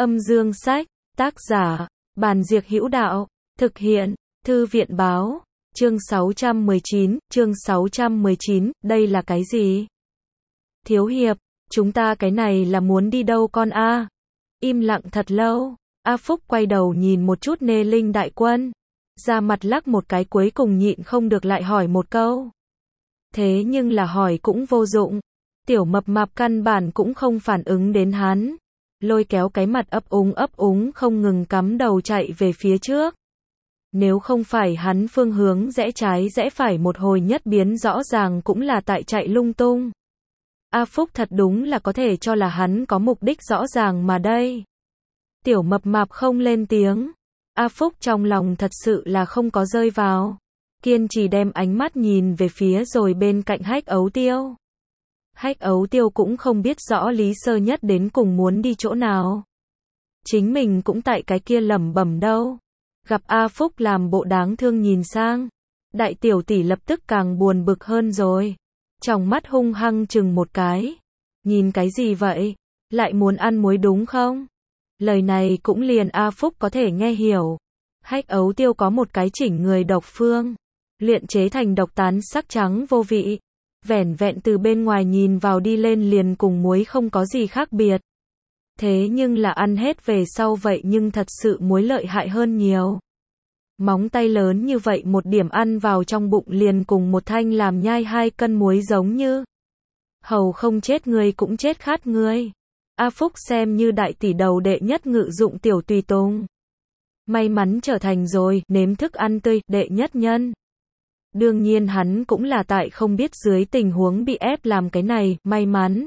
Âm dương sách, tác giả, Bàn Diệc Hữu Đạo, thực hiện, Thư viện báo, chương 619, đây là cái gì? Thiếu hiệp, chúng ta cái này là muốn đi đâu con a? Im lặng thật lâu, A Phúc quay đầu nhìn một chút Nê Linh đại quân, ra mặt lắc một cái cuối cùng nhịn không được lại hỏi một câu. Thế nhưng là hỏi cũng vô dụng, tiểu mập mạp căn bản cũng không phản ứng đến hắn, lôi kéo cái mặt ấp úng không ngừng cắm đầu chạy về phía trước. Nếu không phải hắn phương hướng rẽ trái rẽ phải một hồi nhất biến rõ ràng cũng là tại chạy lung tung. A Phúc thật đúng là có thể cho là hắn có mục đích rõ ràng mà đây. Tiểu mập mạp không lên tiếng. A Phúc trong lòng thật sự là không có rơi vào. Kiên trì đem ánh mắt nhìn về phía rồi bên cạnh Hách Ấu Tiêu. Hách Ấu Tiêu cũng không biết rõ Lý Sơ Nhất đến cùng muốn đi chỗ nào. Chính mình cũng tại cái kia lẩm bẩm đâu. Gặp A Phúc làm bộ đáng thương nhìn sang. Đại tiểu tỷ lập tức càng buồn bực hơn rồi. Trong mắt hung hăng chừng một cái. Nhìn cái gì vậy? Lại muốn ăn muối đúng không? Lời này cũng liền A Phúc có thể nghe hiểu. Hách Ấu Tiêu có một cái chỉnh người độc phương. Luyện chế thành độc tán sắc trắng vô vị. Vẻn vẹn từ bên ngoài nhìn vào đi lên liền cùng muối không có gì khác biệt. Thế nhưng là ăn hết về sau vậy nhưng thật sự muối lợi hại hơn nhiều. Móng tay lớn như vậy một điểm ăn vào trong bụng liền cùng một thanh làm nhai 2 cân muối giống như. Hầu không chết người cũng chết khát người. A Phúc xem như đại tỷ đầu đệ nhất ngự dụng tiểu tùy tùng. May mắn trở thành rồi, nếm thức ăn tươi, đệ nhất nhân. Đương nhiên hắn cũng là tại không biết dưới tình huống bị ép làm cái này, may mắn.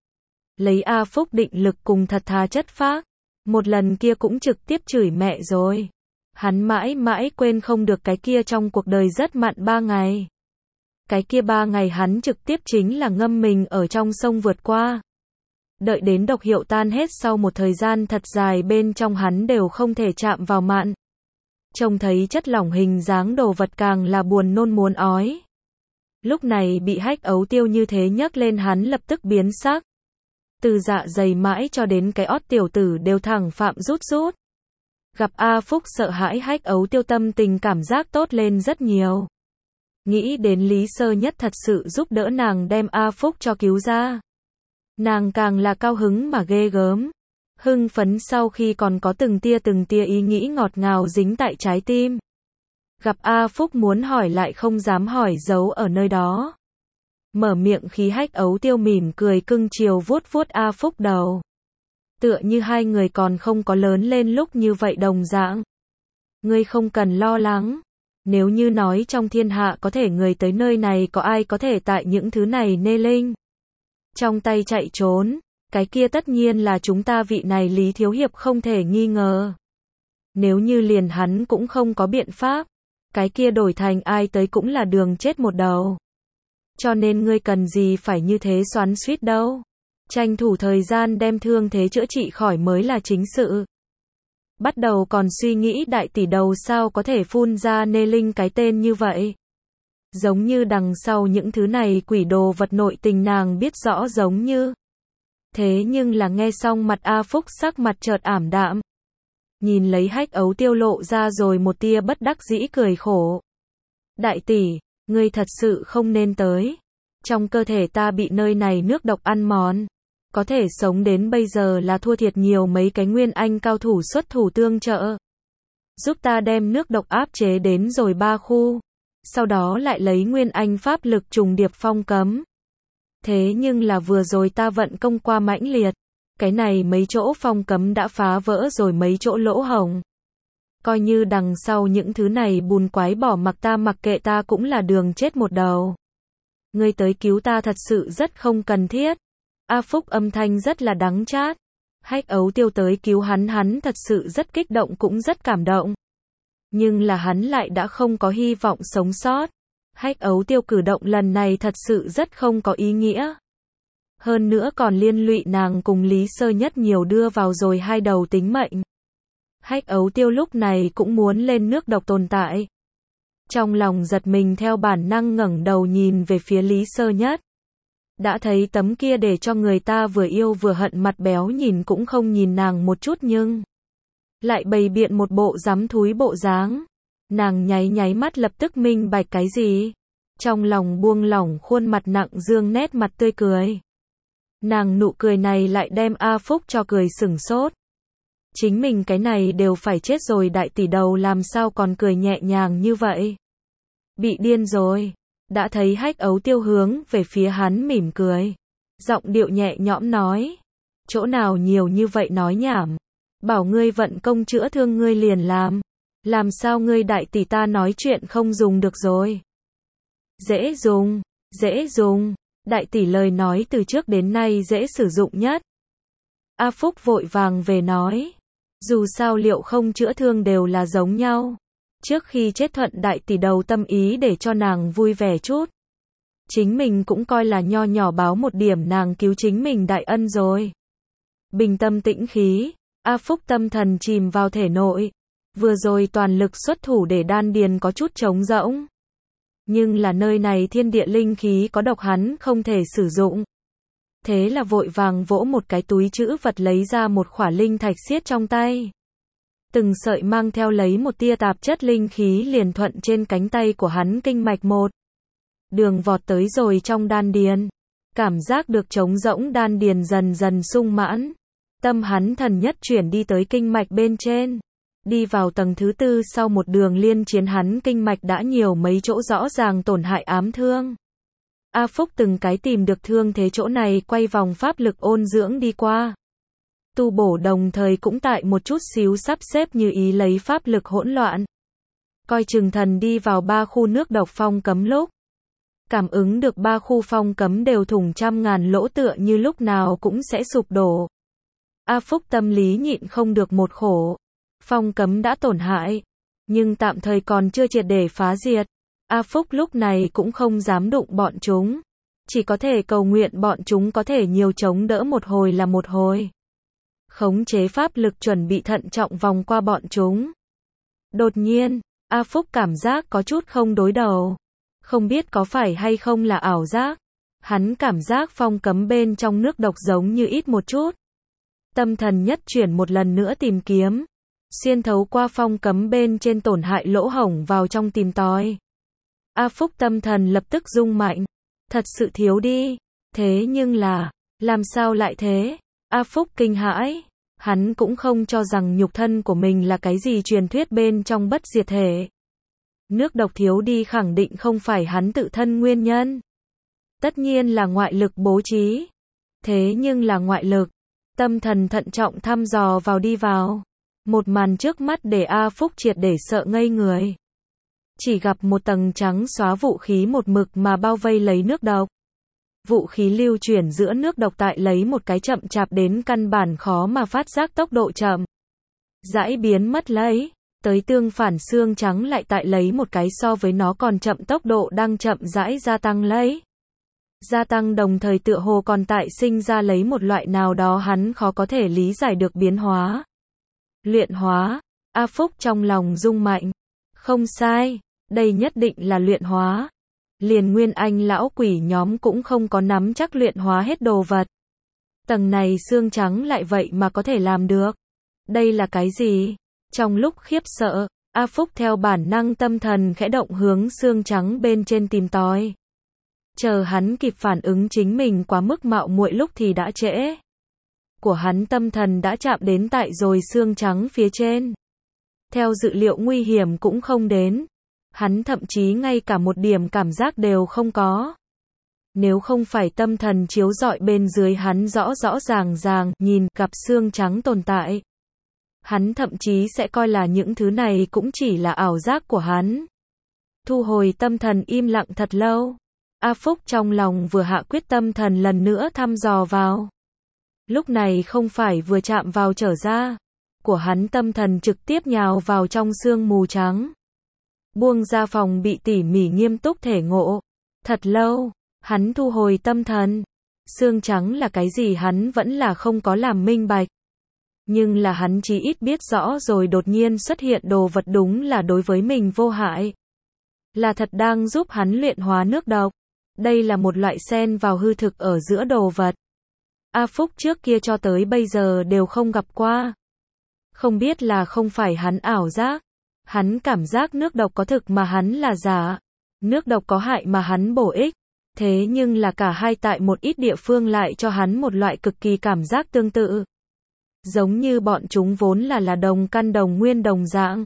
Lấy A Phúc định lực cùng thật thà chất phác. Một lần kia cũng trực tiếp chửi mẹ rồi. Hắn mãi mãi quên không được cái kia trong cuộc đời rất mặn 3 ngày. Cái kia 3 ngày hắn trực tiếp chính là ngâm mình ở trong sông vượt qua. Đợi đến độc hiệu tan hết sau một thời gian thật dài bên trong hắn đều không thể chạm vào mặn. Trông thấy chất lỏng hình dáng đồ vật càng là buồn nôn muốn ói. Lúc này bị Hách Ấu Tiêu như thế nhấc lên hắn lập tức biến sắc. Từ dạ dày mãi cho đến cái ót tiểu tử đều thẳng phạm rút. Gặp A Phúc sợ hãi Hách Ấu Tiêu tâm tình cảm giác tốt lên rất nhiều. Nghĩ đến Lý Sơ Nhất thật sự giúp đỡ nàng đem A Phúc cho cứu ra. Nàng càng là cao hứng mà ghê gớm. Hưng phấn sau khi còn có từng tia ý nghĩ ngọt ngào dính tại trái tim. Gặp A Phúc muốn hỏi lại không dám hỏi giấu ở nơi đó. Mở miệng khí Hách Ấu Tiêu mỉm cười cưng chiều vuốt A Phúc đầu. Tựa như hai người còn không có lớn lên lúc như vậy đồng dạng. Ngươi không cần lo lắng. Nếu như nói trong thiên hạ có thể người tới nơi này có ai có thể tại những thứ này Nê Linh trong tay chạy trốn, cái kia tất nhiên là chúng ta vị này Lý Thiếu Hiệp không thể nghi ngờ. Nếu như liền hắn cũng không có biện pháp, cái kia đổi thành ai tới cũng là đường chết một đầu. Cho nên ngươi cần gì phải như thế xoắn xuýt đâu. Tranh thủ thời gian đem thương thế chữa trị khỏi mới là chính sự. Bắt đầu còn suy nghĩ đại tỷ đầu sao có thể phun ra Nê Linh cái tên như vậy. Giống như đằng sau những thứ này quỷ đồ vật nội tình nàng biết rõ giống như. Thế nhưng là nghe xong mặt A Phúc sắc mặt chợt ảm đạm. Nhìn lấy Hách Ấu Tiêu lộ ra rồi một tia bất đắc dĩ cười khổ. Đại tỷ, ngươi thật sự không nên tới. Trong cơ thể ta bị nơi này nước độc ăn mòn. Có thể sống đến bây giờ là thua thiệt nhiều mấy cái nguyên anh cao thủ xuất thủ tương trợ. Giúp ta đem nước độc áp chế đến rồi 3 khu. Sau đó lại lấy nguyên anh pháp lực trùng điệp phong cấm. Thế nhưng là vừa rồi ta vận công qua mãnh liệt. Cái này mấy chỗ phong cấm đã phá vỡ rồi mấy chỗ lỗ hổng. Coi như đằng sau những thứ này bùn quái bỏ mặc ta mặc kệ ta cũng là đường chết một đầu. Ngươi tới cứu ta thật sự rất không cần thiết. A Phúc âm thanh rất là đắng chát. Hách Ấu Tiêu tới cứu hắn thật sự rất kích động cũng rất cảm động. Nhưng là hắn lại đã không có hy vọng sống sót. Hách Ấu Tiêu cử động lần này thật sự rất không có ý nghĩa. Hơn nữa còn liên lụy nàng cùng Lý Sơ Nhất nhiều đưa vào rồi 2 đầu tính mệnh. Hách Ấu Tiêu lúc này cũng muốn lên nước độc tồn tại. Trong lòng giật mình theo bản năng ngẩng đầu nhìn về phía Lý Sơ Nhất. Đã thấy tấm kia để cho người ta vừa yêu vừa hận mặt béo nhìn cũng không nhìn nàng một chút nhưng lại bày biện một bộ dám thúi bộ dáng. Nàng nháy nháy mắt lập tức minh bạch cái gì. Trong lòng buông lỏng khuôn mặt nặng dương nét mặt tươi cười. Nàng nụ cười này lại đem A Phúc cho cười sửng sốt. Chính mình cái này đều phải chết rồi đại tỷ đầu làm sao còn cười nhẹ nhàng như vậy. Bị điên rồi. Đã thấy Hách Ấu Tiêu hướng về phía hắn mỉm cười. Giọng điệu nhẹ nhõm nói. Chỗ nào nhiều như vậy nói nhảm. Bảo ngươi vận công chữa thương ngươi liền làm. Làm sao ngươi đại tỷ ta nói chuyện không dùng được rồi. Dễ dùng, dễ dùng. Đại tỷ lời nói từ trước đến nay dễ sử dụng nhất. A Phúc vội vàng về nói. Dù sao liệu không chữa thương đều là giống nhau. Trước khi chết thuận đại tỷ đầu tâm ý để cho nàng vui vẻ chút. Chính mình cũng coi là nho nhỏ báo một điểm nàng cứu chính mình đại ân rồi. Bình tâm tĩnh khí, A Phúc tâm thần chìm vào thể nội. Vừa rồi toàn lực xuất thủ để đan điền có chút trống rỗng. Nhưng là nơi này thiên địa linh khí có độc hắn không thể sử dụng. Thế là vội vàng vỗ một cái túi trữ vật lấy ra một khỏa linh thạch xiết trong tay. Từng sợi mang theo lấy một tia tạp chất linh khí liền thuận trên cánh tay của hắn kinh mạch một đường vọt tới rồi trong đan điền. Cảm giác được trống rỗng đan điền dần dần sung mãn. Tâm hắn thần nhất chuyển đi tới kinh mạch bên trên. Đi vào tầng thứ tư sau một đường liên chiến hắn kinh mạch đã nhiều mấy chỗ rõ ràng tổn hại ám thương. A Phúc từng cái tìm được thương thế chỗ này quay vòng pháp lực ôn dưỡng đi qua. Tu bổ đồng thời cũng tại một chút xíu sắp xếp như ý lấy pháp lực hỗn loạn. Coi chừng thần đi vào 3 khu nước độc phong cấm lúc. Cảm ứng được 3 khu phong cấm đều thủng trăm ngàn lỗ tựa như lúc nào cũng sẽ sụp đổ. A Phúc tâm lý nhịn không được một khổ. Phong cấm đã tổn hại, nhưng tạm thời còn chưa triệt để phá diệt. A Phúc lúc này cũng không dám đụng bọn chúng. Chỉ có thể cầu nguyện bọn chúng có thể nhiều chống đỡ một hồi là một hồi. Khống chế pháp lực chuẩn bị thận trọng vòng qua bọn chúng. Đột nhiên, A Phúc cảm giác có chút không đối đầu. Không biết có phải hay không là ảo giác. Hắn cảm giác phong cấm bên trong nước độc giống như ít một chút. Tâm thần nhất chuyển một lần nữa tìm kiếm. Xuyên thấu qua phong cấm bên trên tổn hại lỗ hổng vào trong tìm tòi. A Phúc tâm thần lập tức rung mạnh. Thật sự thiếu đi. Thế nhưng là, làm sao lại thế? A Phúc kinh hãi. Hắn cũng không cho rằng nhục thân của mình là cái gì truyền thuyết bên trong bất diệt thể. Nước độc thiếu đi khẳng định không phải hắn tự thân nguyên nhân. Tất nhiên là ngoại lực bố trí. Thế nhưng là ngoại lực. Tâm thần thận trọng thăm dò vào đi vào. Một màn trước mắt để A Phúc triệt để sợ ngây người. Chỉ gặp một tầng trắng xóa vũ khí một mực mà bao vây lấy nước độc. Vũ khí lưu chuyển giữa nước độc tại lấy một cái chậm chạp đến căn bản khó mà phát giác tốc độ chậm. Rãi biến mất lấy, tới tương phản xương trắng lại tại lấy một cái so với nó còn chậm tốc độ đang chậm rãi gia tăng lấy. Gia tăng đồng thời tựa hồ còn tại sinh ra lấy một loại nào đó hắn khó có thể lý giải được biến hóa. Luyện hóa, A Phúc trong lòng rung mạnh. Không sai, đây nhất định là luyện hóa. Liền Nguyên Anh lão quỷ nhóm cũng không có nắm chắc luyện hóa hết đồ vật. Tầng này xương trắng lại vậy mà có thể làm được. Đây là cái gì? Trong lúc khiếp sợ, A Phúc theo bản năng tâm thần khẽ động hướng xương trắng bên trên tìm tòi. Chờ hắn kịp phản ứng chính mình quá mức mạo muội lúc thì đã trễ. Của hắn tâm thần đã chạm đến tại rồi xương trắng phía trên. Theo dự liệu nguy hiểm cũng không đến. Hắn thậm chí ngay cả một điểm cảm giác đều không có. Nếu không phải tâm thần chiếu rọi bên dưới hắn rõ rõ ràng ràng nhìn gặp xương trắng tồn tại. Hắn thậm chí sẽ coi là những thứ này cũng chỉ là ảo giác của hắn. Thu hồi tâm thần im lặng thật lâu. A Phúc trong lòng vừa hạ quyết tâm thần lần nữa thăm dò vào. Lúc này không phải vừa chạm vào trở ra. Của hắn tâm thần trực tiếp nhào vào trong sương mù trắng. Buông ra phòng bị tỉ mỉ nghiêm túc thể ngộ. Thật lâu, hắn thu hồi tâm thần. Sương trắng là cái gì hắn vẫn là không có làm minh bạch. Nhưng là hắn chí ít biết rõ rồi đột nhiên xuất hiện đồ vật đúng là đối với mình vô hại. Là thật đang giúp hắn luyện hóa nước độc. Đây là một loại xen vào hư thực ở giữa đồ vật. A Phúc trước kia cho tới bây giờ đều không gặp qua. Không biết là không phải hắn ảo giác. Hắn cảm giác nước độc có thực mà hắn là giả. Nước độc có hại mà hắn bổ ích. Thế nhưng là cả hai tại một ít địa phương lại cho hắn một loại cực kỳ cảm giác tương tự. Giống như bọn chúng vốn là đồng căn đồng nguyên đồng dạng.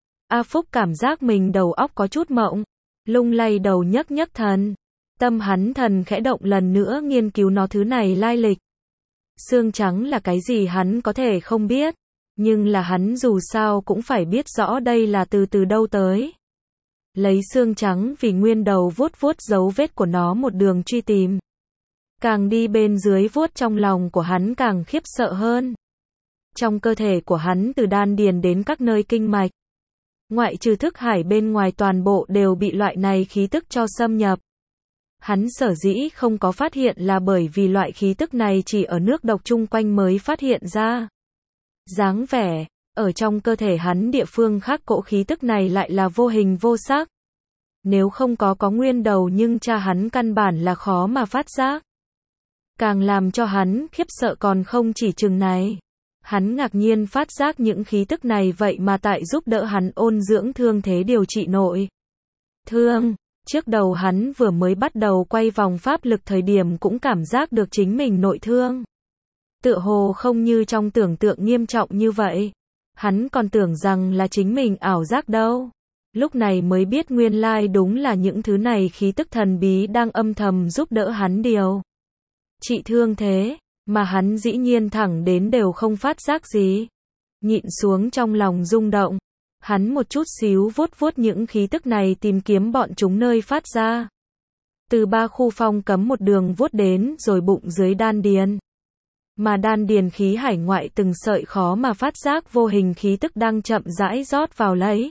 A Phúc cảm giác mình đầu óc có chút mộng. Lung lay đầu nhấc nhấc thần. Tâm hắn thần khẽ động lần nữa nghiên cứu nó thứ này lai lịch. Xương trắng là cái gì hắn có thể không biết. Nhưng là hắn dù sao cũng phải biết rõ đây là từ đâu tới. Lấy xương trắng vì nguyên đầu vuốt vuốt dấu vết của nó một đường truy tìm. Càng đi bên dưới vuốt trong lòng của hắn càng khiếp sợ hơn. Trong cơ thể của hắn từ đan điền đến các nơi kinh mạch. Ngoại trừ thức hải bên ngoài toàn bộ đều bị loại này khí tức cho xâm nhập. Hắn sở dĩ không có phát hiện là bởi vì loại khí tức này chỉ ở nước độc chung quanh mới phát hiện ra. Dáng vẻ, ở trong cơ thể hắn địa phương khác cỗ khí tức này lại là vô hình vô sắc. Nếu không có nguyên đầu nhưng cha hắn căn bản là khó mà phát giác. Càng làm cho hắn khiếp sợ còn không chỉ chừng này. Hắn ngạc nhiên phát giác những khí tức này vậy mà tại giúp đỡ hắn ôn dưỡng thương thế điều trị nội thương. Trước đầu hắn vừa mới bắt đầu quay vòng pháp lực thời điểm cũng cảm giác được chính mình nội thương. Tựa hồ không như trong tưởng tượng nghiêm trọng như vậy. Hắn còn tưởng rằng là chính mình ảo giác đâu. Lúc này mới biết nguyên lai đúng là những thứ này khí tức thần bí đang âm thầm giúp đỡ hắn điều trị thương thế, mà hắn dĩ nhiên thẳng đến đều không phát giác gì. Nhịn xuống trong lòng rung động. Hắn một chút xíu vuốt vuốt những khí tức này tìm kiếm bọn chúng nơi phát ra. Từ 3 khu phong cấm một đường vuốt đến rồi bụng dưới đan điền. Mà đan điền khí hải ngoại từng sợi khó mà phát giác vô hình khí tức đang chậm rãi rót vào lấy.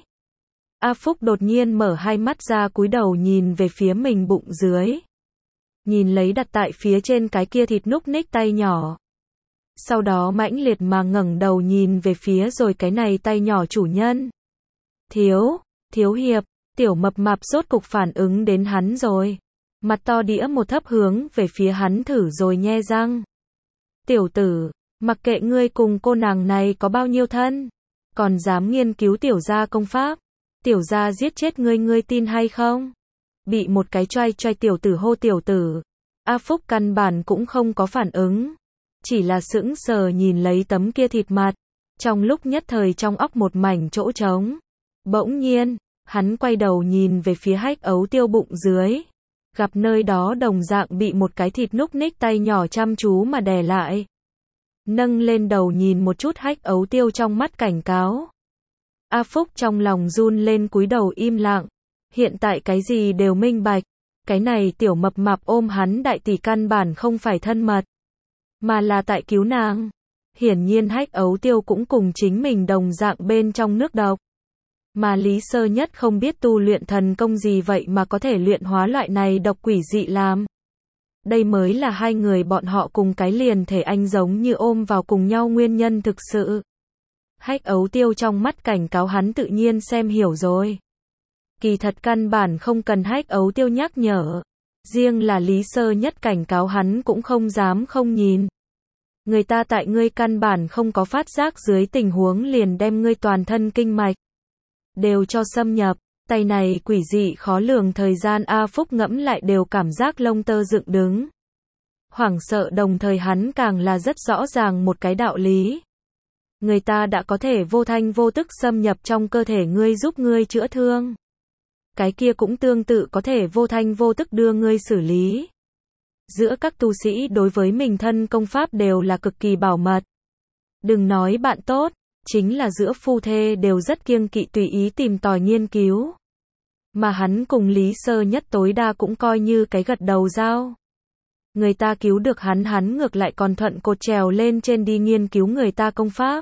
A Phúc đột nhiên mở hai mắt ra cúi đầu nhìn về phía mình bụng dưới. Nhìn lấy đặt tại phía trên cái kia thịt núc ních tay nhỏ. Sau đó mãnh liệt mà ngẩng đầu nhìn về phía rồi cái này tay nhỏ chủ nhân. Thiếu hiệp, tiểu mập mạp rốt cục phản ứng đến hắn rồi. Mặt to đĩa một thấp hướng về phía hắn thử rồi nhe răng. Tiểu tử, mặc kệ ngươi cùng cô nàng này có bao nhiêu thân, còn dám nghiên cứu tiểu gia công pháp, tiểu gia giết chết ngươi tin hay không? Bị một cái choai choai tiểu tử hô tiểu tử, A Phúc căn bản cũng không có phản ứng, chỉ là sững sờ nhìn lấy tấm kia thịt mặt, trong lúc nhất thời trong óc một mảnh chỗ trống. Bỗng nhiên, hắn quay đầu nhìn về phía hách ấu tiêu bụng dưới, gặp nơi đó đồng dạng bị một cái thịt núc ních tay nhỏ chăm chú mà đè lại. Nâng lên đầu nhìn một chút hách ấu tiêu trong mắt cảnh cáo. A Phúc trong lòng run lên cúi đầu im lặng. Hiện tại cái gì đều minh bạch. Cái này tiểu mập mạp ôm hắn đại tỷ căn bản không phải thân mật, mà là tại cứu nàng. Hiển nhiên hách ấu tiêu cũng cùng chính mình đồng dạng bên trong nước độc. Mà Lý Sơ Nhất không biết tu luyện thần công gì vậy mà có thể luyện hóa loại này độc quỷ dị làm. Đây mới là hai người bọn họ cùng cái liền thể anh giống như ôm vào cùng nhau nguyên nhân thực sự. Hách ấu tiêu trong mắt cảnh cáo hắn tự nhiên xem hiểu rồi. Kỳ thật căn bản không cần hách ấu tiêu nhắc nhở. Riêng là Lý Sơ Nhất cảnh cáo hắn cũng không dám không nhìn. Người ta tại ngươi căn bản không có phát giác dưới tình huống liền đem ngươi toàn thân kinh mạch đều cho xâm nhập. Tay này quỷ dị khó lường thời gian A Phúc ngẫm lại đều cảm giác lông tơ dựng đứng. Hoảng sợ đồng thời hắn càng là rất rõ ràng một cái đạo lý. Người ta đã có thể vô thanh vô tức xâm nhập trong cơ thể ngươi giúp ngươi chữa thương. Cái kia cũng tương tự có thể vô thanh vô tức đưa ngươi xử lý. Giữa các tu sĩ đối với mình thân công pháp đều là cực kỳ bảo mật. Đừng nói bạn tốt, chính là giữa phu thê đều rất kiêng kỵ tùy ý tìm tòi nghiên cứu. Mà hắn cùng Lý Sơ Nhất tối đa cũng coi như cái gật đầu dao. Người ta cứu được hắn ngược lại còn thuận cột trèo lên trên đi nghiên cứu người ta công pháp.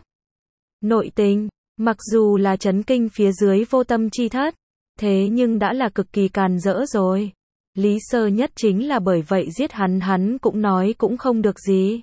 Nội tình, mặc dù là chấn kinh phía dưới vô tâm chi thất, thế nhưng đã là cực kỳ càn rỡ rồi. Lý Sơ Nhất chính là bởi vậy giết hắn cũng nói cũng không được gì.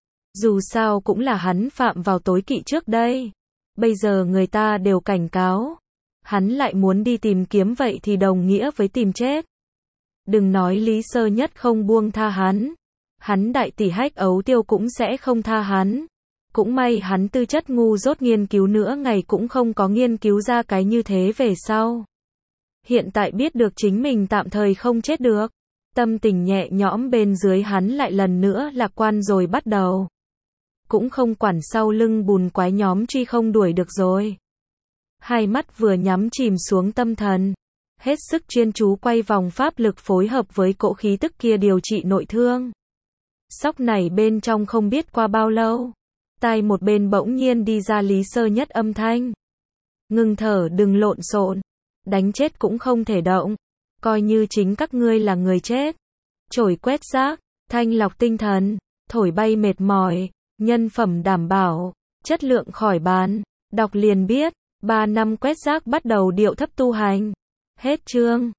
Dù sao cũng là hắn phạm vào tối kỵ trước đây. Bây giờ người ta đều cảnh cáo. Hắn lại muốn đi tìm kiếm vậy thì đồng nghĩa với tìm chết. Đừng nói Lý Sơ Nhất không buông tha hắn đại tỷ Hách Ấu Tiêu cũng sẽ không tha hắn. Cũng may hắn tư chất ngu dốt, nghiên cứu nữa ngày cũng không có nghiên cứu ra cái như thế về sau. Hiện tại biết được chính mình tạm thời không chết được, tâm tình nhẹ nhõm bên dưới hắn lại lần nữa lạc quan rồi bắt đầu. Cũng không quản sau lưng bùn quái nhóm truy không đuổi được rồi. Hai mắt vừa nhắm chìm xuống tâm thần, hết sức chuyên chú quay vòng pháp lực phối hợp với cỗ khí tức kia điều trị nội thương. Sóc này bên trong không biết qua bao lâu, tai một bên bỗng nhiên đi ra Lý Sơ Nhất âm thanh. Ngừng thở, đừng lộn xộn, đánh chết cũng không thể động, coi như chính các ngươi là người chết. Chổi quét rác, thanh lọc tinh thần, thổi bay mệt mỏi, nhân phẩm đảm bảo, chất lượng khỏi bàn, đọc liền biết, 3 năm quét rác bắt đầu điệu thấp tu hành. Hết chương.